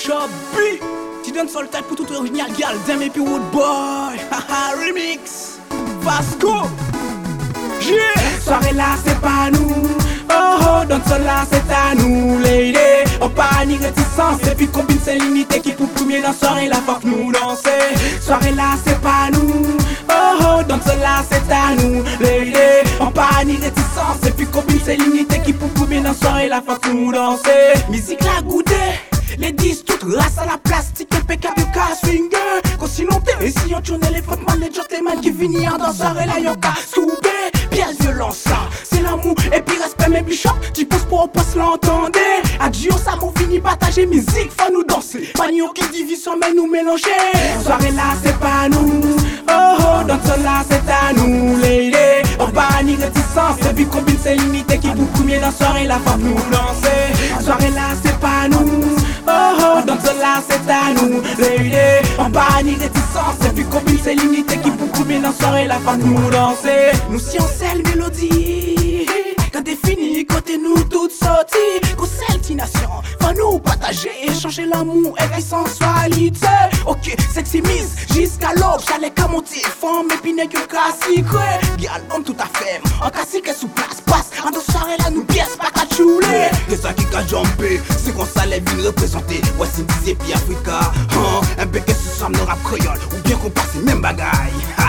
Shop B. Tu donnes sur le tête pour tout original, gal, Dem et puis Woodboy. Haha, remix. Vasco. Yeah. Soirée là, c'est pas nous. Oh oh, donne ça là, c'est à nous, lady. On pas ni réticence, et puis combine c'est limité qui pour premier dans soirée là, faut que nous danser. Soirée là, c'est pas nous. Oh oh, donne ça là, c'est à nous, lady. On pas ni réticence, et puis combine c'est limité qui pour premier dans soirée là, faut que nous danser. Musique la goûter. Les 10 toutes race à la plastique, impeccable casse finger. Quand sinon t'es ici, on tourne les fautes man, les gentlemen qui viennent en danseur et là y'en casse scoubé. Pièce violence ça, c'est l'amour et puis respect mes bichops. Tu pousses pour on passe l'entendre. Adieu ça m'ont fini partager musique, faut nous danser. Pas ni aucune division mais nous mélanger. Soirée là c'est pas nous. Oh oh, dans ce là c'est à nous, lady. On pas ni réticence, et puis combine c'est limité qui pour premier dans soirée là, faut que nous danser. Soirée là c'est pas nous. Oh oh, donc cela c'est à nous, lady. On pas ni réticence, et puis combine c'est limité qui pour combien dans soirée la fin nous danser. Nous si on sait le mélodie, quand t'es fini, côté nous toutes sorties. Qu'on nation, va nous partager, échanger l'amour et la sensualité. Ok, sexy miss, jusqu'à l'aube, j'allais qu'à monter, femme, et puis n'est que classique. Gal, homme tout à fait, en classique et sous place, passe. En deux soirées là, nous pièces, pas qu'à chouler. C'est ça qui qu'a jumpé, c'est qu'on s'allait venir représenter. Voici une et puis Africa, un béquet sous somme de rap créole, ou bien qu'on passe même bagaille.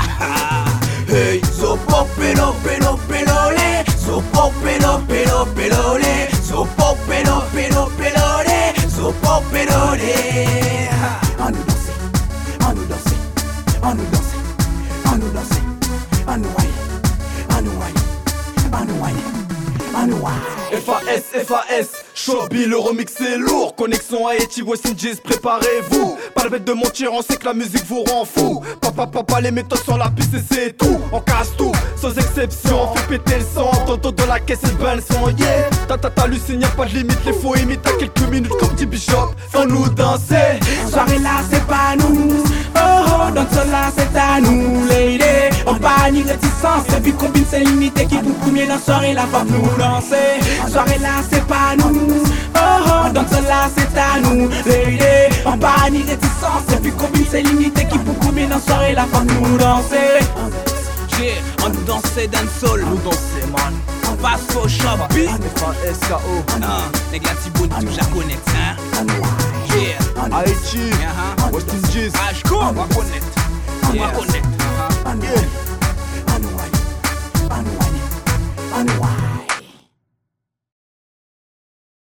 Hey, so pop pélo, pélo, pélolé. So pop pélo, pélo, pélolé. So pop pélo, pélo, pélolé. So pop pélolé. On nous danser, on nous danser, on nous danser, on nous danser, on nous wine, on nous wine, on nous wine, on nous wine. FAS, Showbiz, le remix c'est lourd. Connexion à Haïti, West Indies, préparez-vous. Pas la bête de mentir, on sait que la musique vous rend fou. Papa, les méthodes sur la piste et c'est tout. On casse tout, sans exception, on fait péter le sang. Tonton de la caisse et le bain son yeah. T'hallucines, y'a pas de limite, les faux imitent à quelques minutes comme dit Bishop. Fais-nous danser. Soirée là c'est pas nous. Oh oh, donc cela c'est à nous, lady. On pas ni réticence, et puis combine c'est limité qui pour premier dans soirée là, faut nous danser. Soirée là c'est pas nous. Oh oh, donc cela c'est à nous, lady. On pas ni réticence, et puis combine c'est limité qui pour premier dans soirée là, faut nous danser. Yeah, on nous dansait dans le sol. Nous danser man. On passe au shop B. FASKO. Les gars Tiboun, tu la connais, hein? Yeah. Haïti, West Indies. Ashko, on va connaître. On va connaître. Yeah. On nous wine.